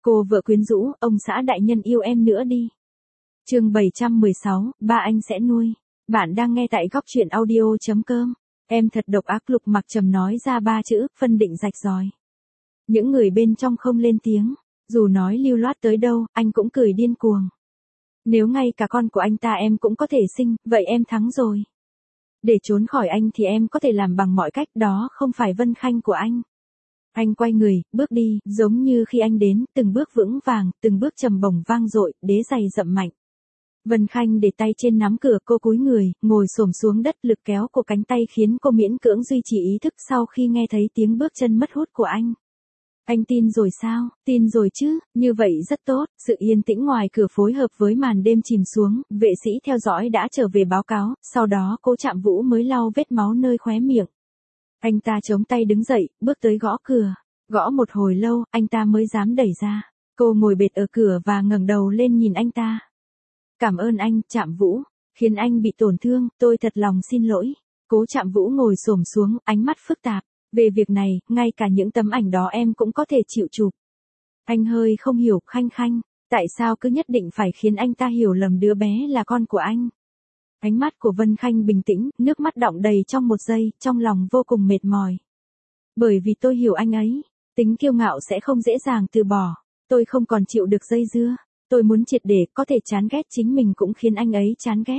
Cô vợ quyến rũ, ông xã đại nhân yêu em nữa đi. Chương 716, ba anh sẽ nuôi. Bạn đang nghe tại goctruyện audio.com. Em thật độc ác, Lục Mặc Trầm nói ra ba chữ, phân định rạch ròi. Những người bên trong không lên tiếng, dù nói lưu loát tới đâu, anh cũng cười điên cuồng. Nếu ngay cả con của anh ta em cũng có thể sinh, vậy em thắng rồi. Để trốn khỏi anh thì em có thể làm bằng mọi cách, đó không phải Vân Khanh của anh. Anh quay người, bước đi, giống như khi anh đến, từng bước vững vàng, từng bước trầm bổng vang dội, đế giày dậm mạnh. Vân Khanh để tay trên nắm cửa, cô cúi người, ngồi xổm xuống đất, lực kéo của cánh tay khiến cô miễn cưỡng duy trì ý thức sau khi nghe thấy tiếng bước chân mất hút của anh. Anh tin rồi sao? Tin rồi chứ, như vậy rất tốt. Sự yên tĩnh ngoài cửa phối hợp với màn đêm chìm xuống, vệ sĩ theo dõi đã trở về báo cáo, sau đó Cố Trạm Vũ mới lau vết máu nơi khóe miệng. Anh ta chống tay đứng dậy, bước tới gõ cửa. Gõ một hồi lâu, anh ta mới dám đẩy ra. Cô ngồi bệt ở cửa và ngẩng đầu lên nhìn anh ta. Cảm ơn anh, Trạm Vũ. Khiến anh bị tổn thương, tôi thật lòng xin lỗi. Cố Trạm Vũ ngồi xổm xuống, ánh mắt phức tạp. Về việc này, ngay cả những tấm ảnh đó em cũng có thể chịu chụp. Anh hơi không hiểu, Khanh Khanh, tại sao cứ nhất định phải khiến anh ta hiểu lầm đứa bé là con của anh? Ánh mắt của Vân Khanh bình tĩnh, nước mắt đọng đầy trong một giây, trong lòng vô cùng mệt mỏi. Bởi vì tôi hiểu anh ấy, tính kiêu ngạo sẽ không dễ dàng từ bỏ. Tôi không còn chịu được dây dưa. Tôi muốn triệt để, có thể chán ghét chính mình cũng khiến anh ấy chán ghét.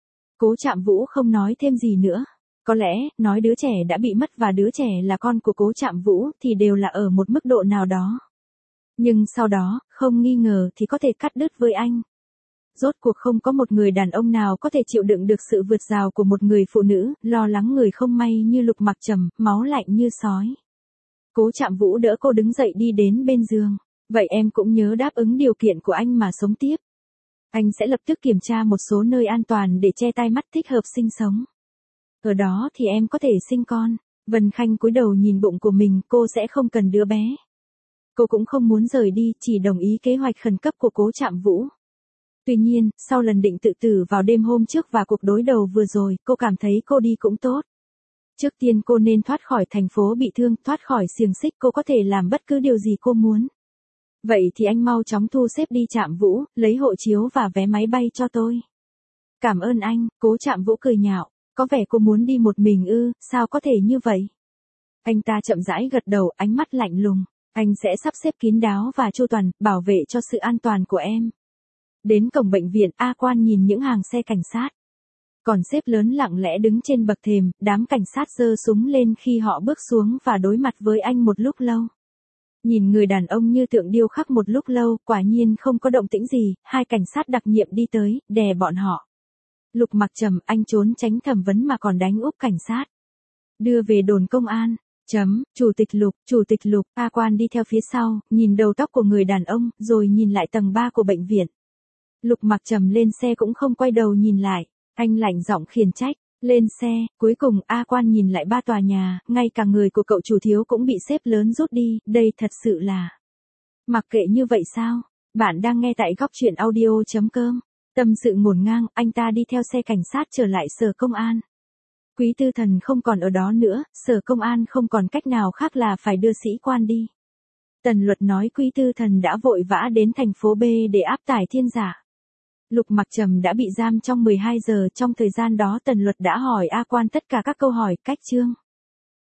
Cố Trạm Vũ không nói thêm gì nữa. Có lẽ, nói đứa trẻ đã bị mất và đứa trẻ là con của Cố Trạm Vũ thì đều là ở một mức độ nào đó. Nhưng sau đó, không nghi ngờ thì có thể cắt đứt với anh. Rốt cuộc không có một người đàn ông nào có thể chịu đựng được sự vượt rào của một người phụ nữ, lo lắng người không may như Lục Mặc Trầm, máu lạnh như sói. Cố Trạm Vũ đỡ cô đứng dậy đi đến bên giường. Vậy em cũng nhớ đáp ứng điều kiện của anh mà sống tiếp. Anh sẽ lập tức kiểm tra một số nơi an toàn để che tai mắt thích hợp sinh sống. Ở đó thì em có thể sinh con. Vân Khanh cúi đầu nhìn bụng của mình, cô sẽ không cần đứa bé. Cô cũng không muốn rời đi, chỉ đồng ý kế hoạch khẩn cấp của Cố Trạm Vũ. Tuy nhiên, sau lần định tự tử vào đêm hôm trước và cuộc đối đầu vừa rồi, cô cảm thấy cô đi cũng tốt. Trước tiên cô nên thoát khỏi thành phố bị thương, thoát khỏi xiềng xích, cô có thể làm bất cứ điều gì cô muốn. Vậy thì anh mau chóng thu xếp đi Trạm Vũ, lấy hộ chiếu và vé máy bay cho tôi. Cảm ơn anh, Cố Trạm Vũ cười nhạo. Có vẻ cô muốn đi một mình ư, sao có thể như vậy? Anh ta chậm rãi gật đầu, ánh mắt lạnh lùng. Anh sẽ sắp xếp kín đáo và chu toàn, bảo vệ cho sự an toàn của em. Đến cổng bệnh viện, A Quan nhìn những hàng xe cảnh sát. Còn xếp lớn lặng lẽ đứng trên bậc thềm, đám cảnh sát giơ súng lên khi họ bước xuống và đối mặt với anh một lúc lâu. Nhìn người đàn ông như tượng điêu khắc một lúc lâu, quả nhiên không có động tĩnh gì, hai cảnh sát đặc nhiệm đi tới, đè bọn họ. Lục Mặc Trầm, anh trốn tránh thẩm vấn mà còn đánh úp cảnh sát. Đưa về đồn công an. Chủ tịch Lục, A Quan đi theo phía sau, nhìn đầu tóc của người đàn ông, rồi nhìn lại tầng 3 của bệnh viện. Lục Mặc Trầm lên xe cũng không quay đầu nhìn lại, anh lạnh giọng khiển trách, lên xe, cuối cùng A Quan nhìn lại 3 tòa nhà, ngay cả người của cậu chủ thiếu cũng bị xếp lớn rút đi, đây thật sự là... Mặc kệ như vậy sao? Bạn đang nghe tại goctruyện audio.com. Tâm sự ngổn ngang, anh ta đi theo xe cảnh sát trở lại sở công an. Quý Tư Thần không còn ở đó nữa, sở công an không còn cách nào khác là phải đưa sĩ quan đi. Tần Luật nói Quý Tư Thần đã vội vã đến thành phố B để áp tải Thiên Giả. Lục Mặc Trầm đã bị giam trong 12 giờ, trong thời gian đó Tần Luật đã hỏi A Quan tất cả các câu hỏi, cách chương.